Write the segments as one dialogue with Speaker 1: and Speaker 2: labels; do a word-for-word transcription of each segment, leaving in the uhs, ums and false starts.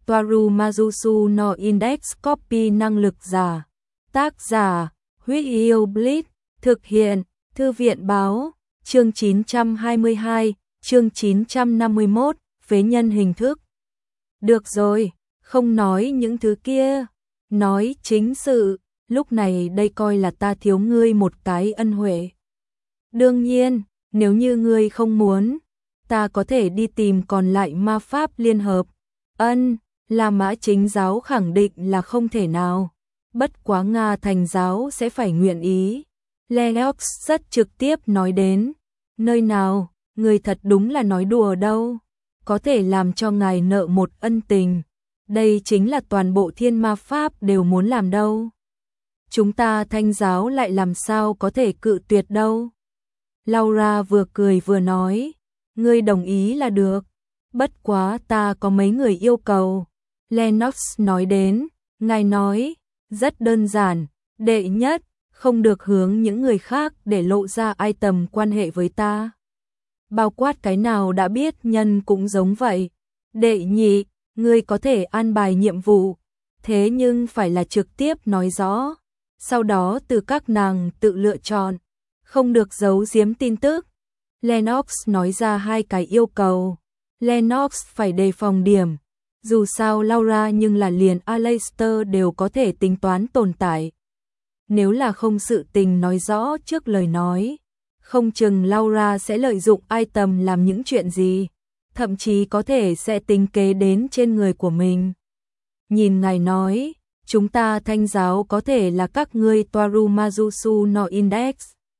Speaker 1: Toaru Mazusu no Index Copy năng lực giả. Tác giả, Huyết Yêu Blitz, thực hiện, Thư viện báo, chương chín trăm hai mươi hai, chương chín trăm năm mươi mốt, phế nhân hình thức. Được rồi, không nói những thứ kia, nói chính sự, lúc này đây coi là ta thiếu ngươi một cái ân huệ. Đương nhiên, nếu như ngươi không muốn, ta có thể đi tìm còn lại ma pháp liên hợp. Ân, La Mã chính giáo khẳng định là không thể nào. Bất quá Nga thành giáo sẽ phải nguyện ý. Lennox rất trực tiếp nói đến. Nơi nào, người thật đúng là nói đùa đâu. Có thể làm cho ngài nợ một ân tình. Đây chính là toàn bộ thiên ma pháp đều muốn làm đâu. Chúng ta thanh giáo lại làm sao có thể cự tuyệt đâu. Laura vừa cười vừa nói. Ngươi đồng ý là được. Bất quá ta có mấy người yêu cầu. Lennox nói đến. Ngài nói. Rất đơn giản. Đệ nhất, không được hướng những người khác để lộ ra item quan hệ với ta. Bao quát cái nào đã biết nhân cũng giống vậy. Đệ nhị, ngươi có thể an bài nhiệm vụ. Thế nhưng phải là trực tiếp nói rõ. Sau đó từ các nàng tự lựa chọn. Không được giấu giếm tin tức. Lennox nói ra hai cái yêu cầu. Lennox phải đề phòng điểm. Dù sao Laura nhưng là liền Aleister đều có thể tính toán tồn tại. Nếu là không sự tình nói rõ trước lời nói, không chừng Laura sẽ lợi dụng item làm những chuyện gì, thậm chí có thể sẽ tính kế đến trên người của mình. Nhìn ngài nói, chúng ta thanh giáo có thể là các ngươi Toaru Mazusu no Index.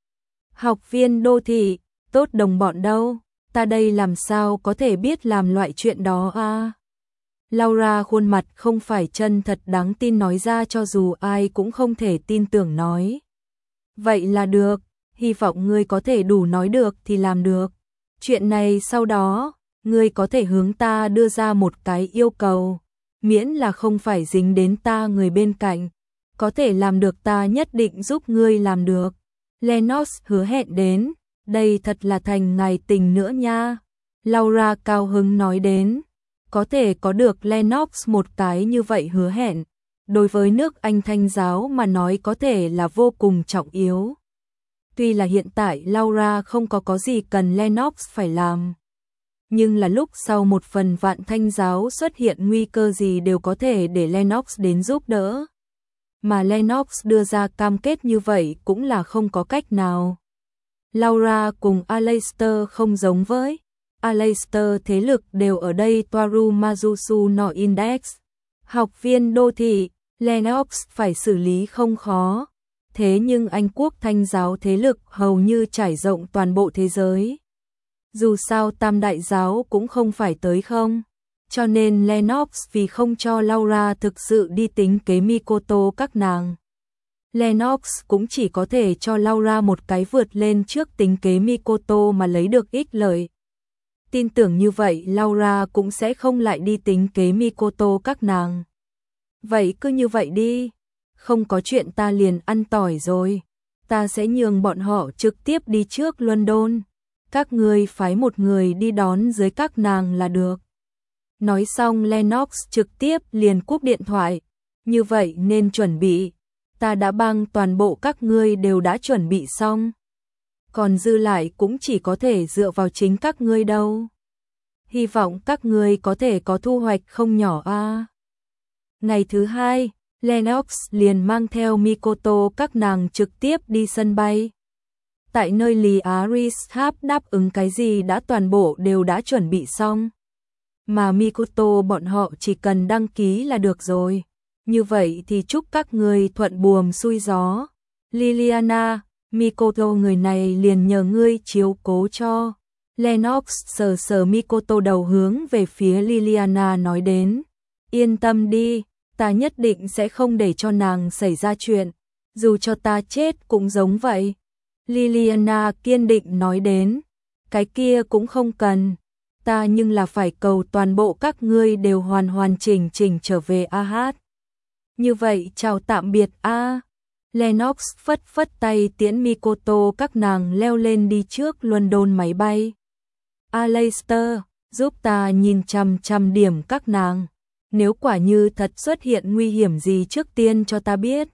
Speaker 1: Học viên đô thị, tốt đồng bọn đâu, ta đây làm sao có thể biết làm loại chuyện đó à? Laura khuôn mặt không phải chân thật đáng tin nói ra cho dù ai cũng không thể tin tưởng nói. Vậy là được, hy vọng ngươi có thể đủ nói được thì làm được. Chuyện này sau đó, ngươi có thể hướng ta đưa ra một cái yêu cầu, miễn là không phải dính đến ta người bên cạnh. Có thể làm được ta nhất định giúp ngươi làm được. Lennox hứa hẹn đến, đây thật là thành ngài tình nữa nha. Laura cao hứng nói đến. Có thể có được Lennox một cái như vậy hứa hẹn, đối với nước Anh thanh giáo mà nói có thể là vô cùng trọng yếu. Tuy là hiện tại Laura không có có gì cần Lennox phải làm, nhưng là lúc sau một phần vạn thanh giáo xuất hiện nguy cơ gì đều có thể để Lennox đến giúp đỡ. Mà Lennox đưa ra cam kết như vậy cũng là không có cách nào. Laura cùng Aleister không giống với Aleister thế lực đều ở đây Toaru Mazusu no Index. Học viên đô thị, Lennox phải xử lý không khó. Thế nhưng Anh quốc thanh giáo thế lực hầu như trải rộng toàn bộ thế giới. Dù sao tam đại giáo cũng không phải tới không. Cho nên Lennox vì không cho Laura thực sự đi tính kế Mikoto các nàng. Lennox cũng chỉ có thể cho Laura một cái vượt lên trước tính kế Mikoto mà lấy được ích lợi. Tin tưởng như vậy Laura cũng sẽ không lại đi tính kế Mikoto các nàng. Vậy cứ như vậy đi. Không có chuyện ta liền ăn tỏi rồi. Ta sẽ nhường bọn họ trực tiếp đi trước London. Các ngươi phái một người đi đón dưới các nàng là được. Nói xong Lennox trực tiếp liền cúp điện thoại. Như vậy nên chuẩn bị. Ta đã băng toàn bộ các ngươi đều đã chuẩn bị xong. Còn dư lại cũng chỉ có thể dựa vào chính các ngươi đâu. Hy vọng các ngươi có thể có thu hoạch không nhỏ a. À. Ngày thứ hai, Lennox liền mang theo Mikoto các nàng trực tiếp đi sân bay. Tại nơi Lý Aris Tháp đáp ứng cái gì đã toàn bộ đều đã chuẩn bị xong. Mà Mikoto bọn họ chỉ cần đăng ký là được rồi. Như vậy thì chúc các ngươi thuận buồm xuôi gió. Liliana, Mikoto người này liền nhờ ngươi chiếu cố cho. Lennox sờ sờ Mikoto đầu hướng về phía Liliana nói đến. Yên tâm đi, ta nhất định sẽ không để cho nàng xảy ra chuyện. Dù cho ta chết cũng giống vậy. Liliana kiên định nói đến. Cái kia cũng không cần. Ta nhưng là phải cầu toàn bộ các ngươi đều hoàn hoàn chỉnh chỉnh trở về a hát. Như vậy chào tạm biệt a. Lennox phất phất tay tiễn Mikoto các nàng leo lên đi trước London máy bay. Aleister, giúp ta nhìn chằm chằm điểm các nàng. nếu quả như thật xuất hiện nguy hiểm gì trước tiên cho ta biết.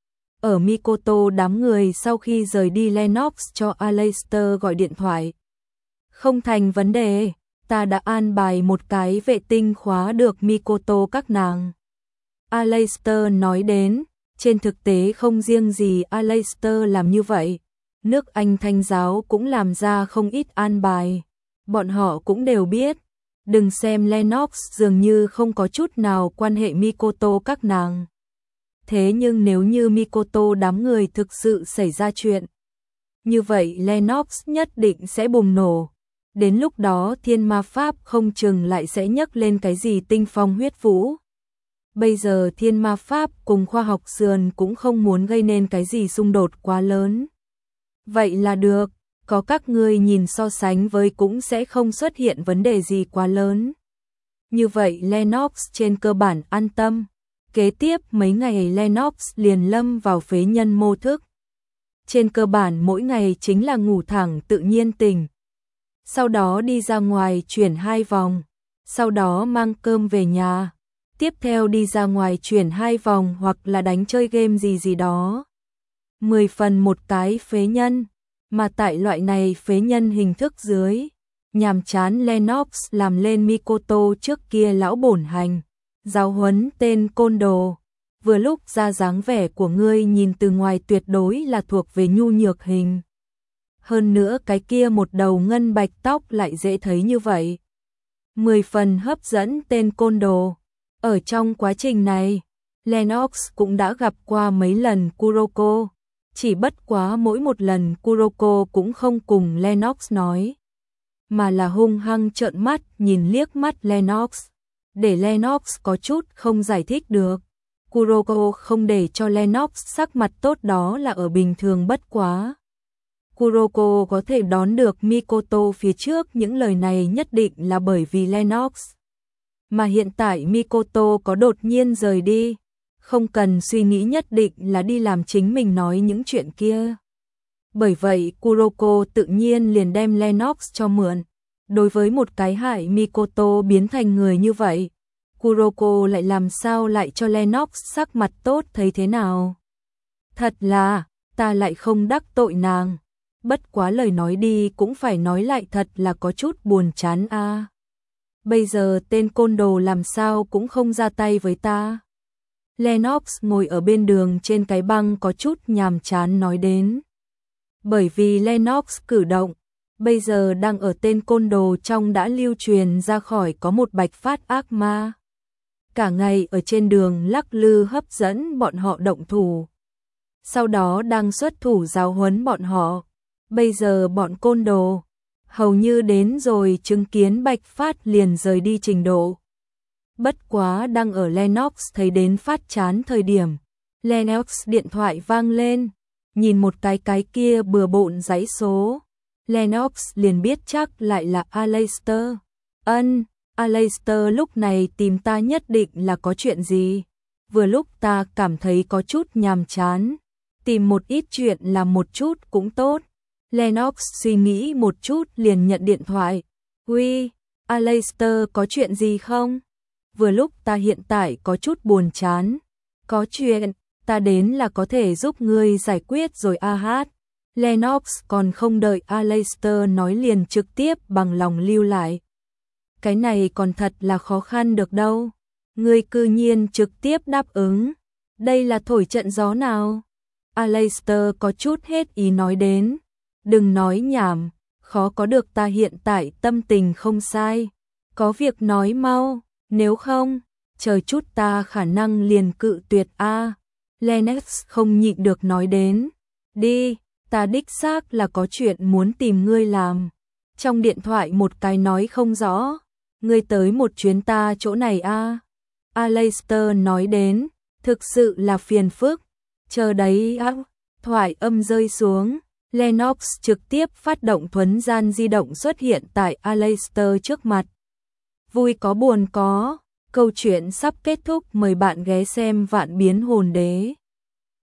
Speaker 1: Ở Mikoto đám người sau khi rời đi Lennox cho Aleister gọi điện thoại. Không thành vấn đề, ta đã an bài một cái vệ tinh khóa được Mikoto các nàng. Aleister nói đến, trên thực tế không riêng gì Aleister làm như vậy, nước Anh Thanh giáo cũng làm ra không ít an bài. Bọn họ cũng đều biết, đừng xem Lennox dường như không có chút nào quan hệ Mikoto các nàng. Thế nhưng nếu như Mikoto đám người thực sự xảy ra chuyện, như vậy Lennox nhất định sẽ bùng nổ. Đến lúc đó thiên ma pháp không chừng lại sẽ nhấc lên cái gì tinh phong huyết vũ. Bây giờ thiên ma pháp cùng khoa học sườn cũng không muốn gây nên cái gì xung đột quá lớn. Vậy là được, có các ngươi nhìn so sánh với cũng sẽ không xuất hiện vấn đề gì quá lớn. Như vậy Lennox trên cơ bản an tâm. Kế tiếp mấy ngày Lennox liền lâm vào phế nhân mô thức. Trên cơ bản mỗi ngày chính là ngủ thẳng tự nhiên tỉnh. Sau đó đi ra ngoài chuyển hai vòng. Sau đó mang cơm về nhà. Tiếp theo đi ra ngoài chuyển hai vòng hoặc là đánh chơi game gì gì đó. Mười phần một cái phế nhân. Mà tại loại này phế nhân hình thức dưới, nhàm chán Lennox làm lên Mikoto trước kia lão bổn hành. Giáo huấn tên côn đồ, vừa lúc ra dáng vẻ của ngươi nhìn từ ngoài tuyệt đối là thuộc về nhu nhược hình. Hơn nữa cái kia một đầu ngân bạch tóc lại dễ thấy như vậy. Mười phần hấp dẫn tên côn đồ. Ở trong quá trình này, Lennox cũng đã gặp qua mấy lần Kuroko. Chỉ bất quá mỗi một lần Kuroko cũng không cùng Lennox nói, mà là hung hăng trợn mắt nhìn liếc mắt Lennox. Để Lennox có chút không giải thích được. Kuroko không để cho Lennox sắc mặt tốt đó là ở bình thường bất quá. Kuroko có thể đón được Mikoto phía trước những lời này nhất định là bởi vì Lennox. Mà hiện tại Mikoto có đột nhiên rời đi, không cần suy nghĩ nhất định là đi làm chính mình nói những chuyện kia. Bởi vậy Kuroko tự nhiên liền đem Lennox cho mượn. Đối với một cái hại Mikoto biến thành người như vậy, Kuroko lại làm sao lại cho Lennox sắc mặt tốt thấy thế nào? Thật là, ta lại không đắc tội nàng. Bất quá lời nói đi cũng phải nói lại thật là có chút buồn chán a. À. Bây giờ tên côn đồ làm sao cũng không ra tay với ta. Lennox ngồi ở bên đường trên cái băng có chút nhàm chán nói đến. Bởi vì Lennox cử động, bây giờ đang ở tên côn đồ trong đã lưu truyền ra khỏi có một bạch phát ác ma. Cả ngày ở trên đường lắc lư hấp dẫn bọn họ động thủ. Sau đó đang xuất thủ giáo huấn bọn họ. Bây giờ bọn côn đồ, hầu như đến rồi chứng kiến bạch phát liền rời đi trình độ. Bất quá đang ở Lennox thấy đến phát chán thời điểm. Lennox điện thoại vang lên, nhìn một cái cái kia bừa bộn dãy số. Lennox liền biết chắc lại là Aleister. Ân, Aleister lúc này tìm ta nhất định là có chuyện gì. Vừa lúc ta cảm thấy có chút nhàm chán, tìm một ít chuyện làm một chút cũng tốt. Lennox suy nghĩ một chút liền nhận điện thoại. Uy, Aleister có chuyện gì không? Vừa lúc ta hiện tại có chút buồn chán. Có chuyện, ta đến là có thể giúp ngươi giải quyết rồi a hát. Lennox còn không đợi Aleister nói liền trực tiếp bằng lòng lưu lại. Cái này còn thật là khó khăn được đâu. Ngươi cư nhiên trực tiếp đáp ứng. Đây là thổi trận gió nào? Aleister có chút hết ý nói đến. Đừng nói nhảm, khó có được, ta hiện tại tâm tình không sai. Có việc nói mau, nếu không, chờ chút ta khả năng liền cự tuyệt a. À. Lennox không nhịn được nói đến. Đi, ta đích xác là có chuyện muốn tìm ngươi làm. Trong điện thoại một cái nói không rõ. Ngươi tới một chuyến ta chỗ này a. À. Aleister nói đến, thực sự là phiền phức. Chờ đấy á, à. Thoại âm rơi xuống. Lennox trực tiếp phát động thuấn gian di động xuất hiện tại Aleister trước mặt. Vui có buồn có, câu chuyện sắp kết thúc, mời bạn ghé xem Vạn Biến Hồn Đế.